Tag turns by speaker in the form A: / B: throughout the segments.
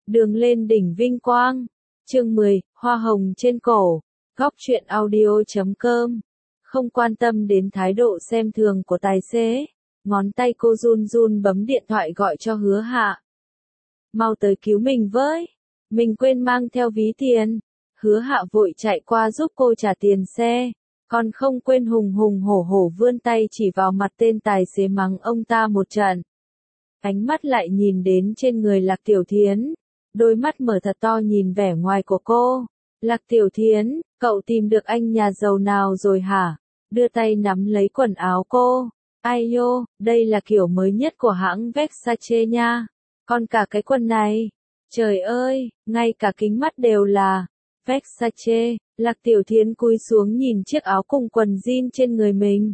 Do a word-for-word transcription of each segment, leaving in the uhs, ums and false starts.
A: Đường lên đỉnh vinh quang. Chương mười, hoa hồng trên cổ. Góc truyện audio chấm com. Không quan tâm đến thái độ xem thường của tài xế, ngón tay cô run run bấm điện thoại gọi cho Hứa Hạ. Mau tới cứu mình với, mình quên mang theo ví tiền. Hứa Hạ vội chạy qua giúp cô trả tiền xe, còn không quên hùng hùng hổ hổ vươn tay chỉ vào mặt tên tài xế mắng ông ta một trận. Ánh mắt lại nhìn đến trên người Lạc Tiểu Thiến, đôi mắt mở thật to nhìn vẻ ngoài của cô. Lạc Tiểu Thiến, cậu tìm được anh nhà giàu nào rồi hả? Đưa tay nắm lấy quần áo cô. Ai nhô, đây là kiểu mới nhất của hãng Versace nha. Còn cả cái quần này. Trời ơi, ngay cả kính mắt đều là Versace. Lạc Tiểu Thiến cúi xuống nhìn chiếc áo cùng quần jean trên người mình.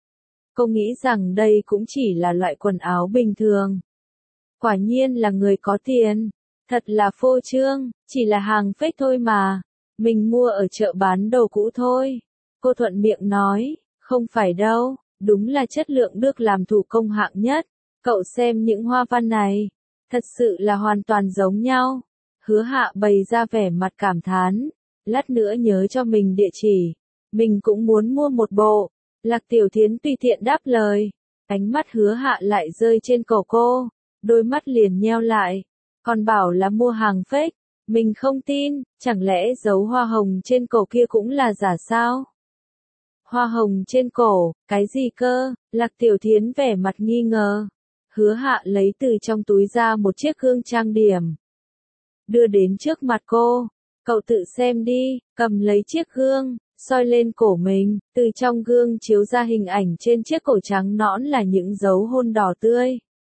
A: Cô nghĩ rằng đây cũng chỉ là loại quần áo bình thường. Quả nhiên là người có tiền. Thật là phô trương, chỉ là hàng fake thôi mà. Mình mua ở chợ bán đồ cũ thôi. Cô thuận miệng nói, không phải đâu, đúng là chất lượng được làm thủ công hạng nhất. Cậu xem những hoa văn này, thật sự là hoàn toàn giống nhau. Hứa Hạ bày ra vẻ mặt cảm thán, lát nữa nhớ cho mình địa chỉ. Mình cũng muốn mua một bộ. Lạc Tiểu Thiến tùy tiện đáp lời. Ánh mắt Hứa Hạ lại rơi trên cổ cô, đôi mắt liền nheo lại. Còn bảo là mua hàng fake, mình không tin, chẳng lẽ dấu hoa hồng trên cổ kia cũng là giả sao? Hoa hồng trên cổ, cái gì cơ? Lạc Tiểu Thiến vẻ mặt nghi ngờ. Hứa Hạ lấy từ trong túi ra một chiếc gương trang điểm, đưa đến trước mặt cô. Cậu tự xem đi. Cầm lấy chiếc gương, soi lên cổ mình, từ trong gương chiếu ra hình ảnh trên chiếc cổ trắng nõn là những dấu hôn đỏ tươi.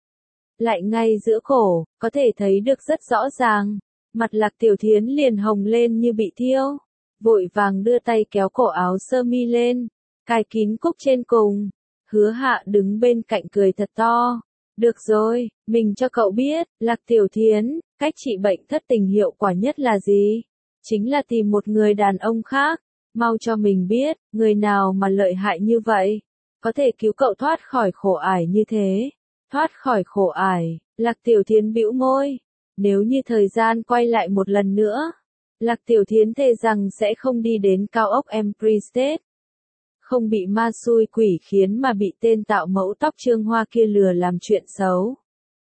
A: Lại ngay giữa cổ, có thể thấy được rất rõ ràng. Mặt Lạc Tiểu Thiến liền hồng lên như bị thiêu. Vội vàng đưa tay kéo cổ áo sơ mi lên, cài kín cúc trên cùng. Hứa Hạ đứng bên cạnh cười thật to. Được rồi, mình cho cậu biết, Lạc Tiểu Thiến, cách trị bệnh thất tình hiệu quả nhất là gì? Chính là tìm một người đàn ông khác. Mau cho mình biết, người nào mà lợi hại như vậy, có thể cứu cậu thoát khỏi khổ ải như thế. Thoát khỏi khổ ải, Lạc Tiểu Thiến bĩu môi. Nếu như thời gian quay lại một lần nữa, Lạc Tiểu Thiến thề rằng sẽ không đi đến cao ốc Empire State. Không bị ma xui quỷ khiến mà bị tên tạo mẫu tóc Trương Hoa kia lừa làm chuyện xấu.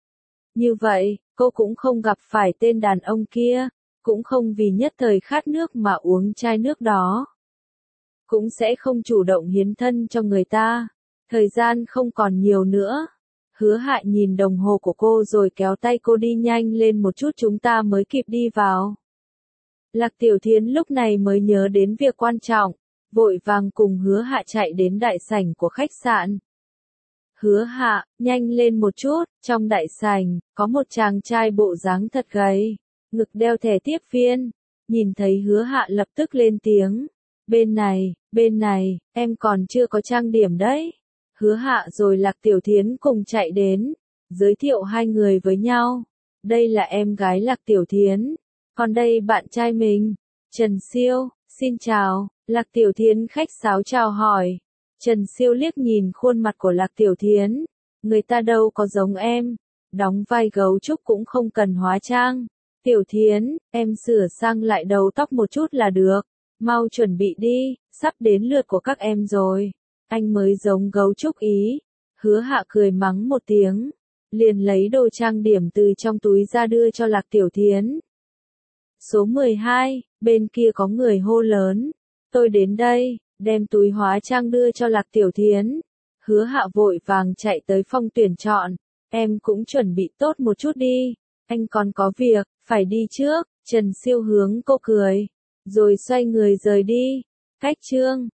A: Như vậy, cô cũng không gặp phải tên đàn ông kia, cũng không vì nhất thời khát nước mà uống chai nước đó. Cũng sẽ không chủ động hiến thân cho người ta. Thời gian không còn nhiều nữa. Hứa Hạ nhìn đồng hồ của cô rồi kéo tay cô đi nhanh lên một chút chúng ta mới kịp đi vào. Lạc Tiểu Thiến lúc này mới nhớ đến việc quan trọng, vội vàng cùng Hứa Hạ chạy đến đại sảnh của khách sạn. Hứa Hạ, nhanh lên một chút, trong đại sảnh, có một chàng trai bộ dáng thật gầy, ngực đeo thẻ tiếp viên. Nhìn thấy Hứa Hạ lập tức lên tiếng. Bên này, bên này, em còn chưa có trang điểm đấy. Hứa Hạ rồi Lạc Tiểu Thiến cùng chạy đến, giới thiệu hai người với nhau. Đây là em gái Lạc Tiểu Thiến, còn đây bạn trai mình, Trần Siêu. Xin chào. Lạc Tiểu Thiến khách sáo chào hỏi. Trần Siêu liếc nhìn khuôn mặt của Lạc Tiểu Thiến. Người ta đâu có giống em, đóng vai gấu trúc cũng không cần hóa trang. Tiểu Thiến, em sửa sang lại đầu tóc một chút là được. Mau chuẩn bị đi, sắp đến lượt của các em rồi. Anh mới giống gấu trúc ý. Hứa Hạ cười mắng một tiếng, liền lấy đồ trang điểm từ trong túi ra đưa cho Lạc Tiểu Thiến. Số mười hai, bên kia có người hô lớn. Tôi đến đây, đem túi hóa trang đưa cho Lạc Tiểu Thiến. Hứa Hạ vội vàng chạy tới phòng tuyển chọn. Em cũng chuẩn bị tốt một chút đi. Anh còn có việc, phải đi trước. Trần Siêu hướng cô cười, rồi xoay người rời đi. Cách chương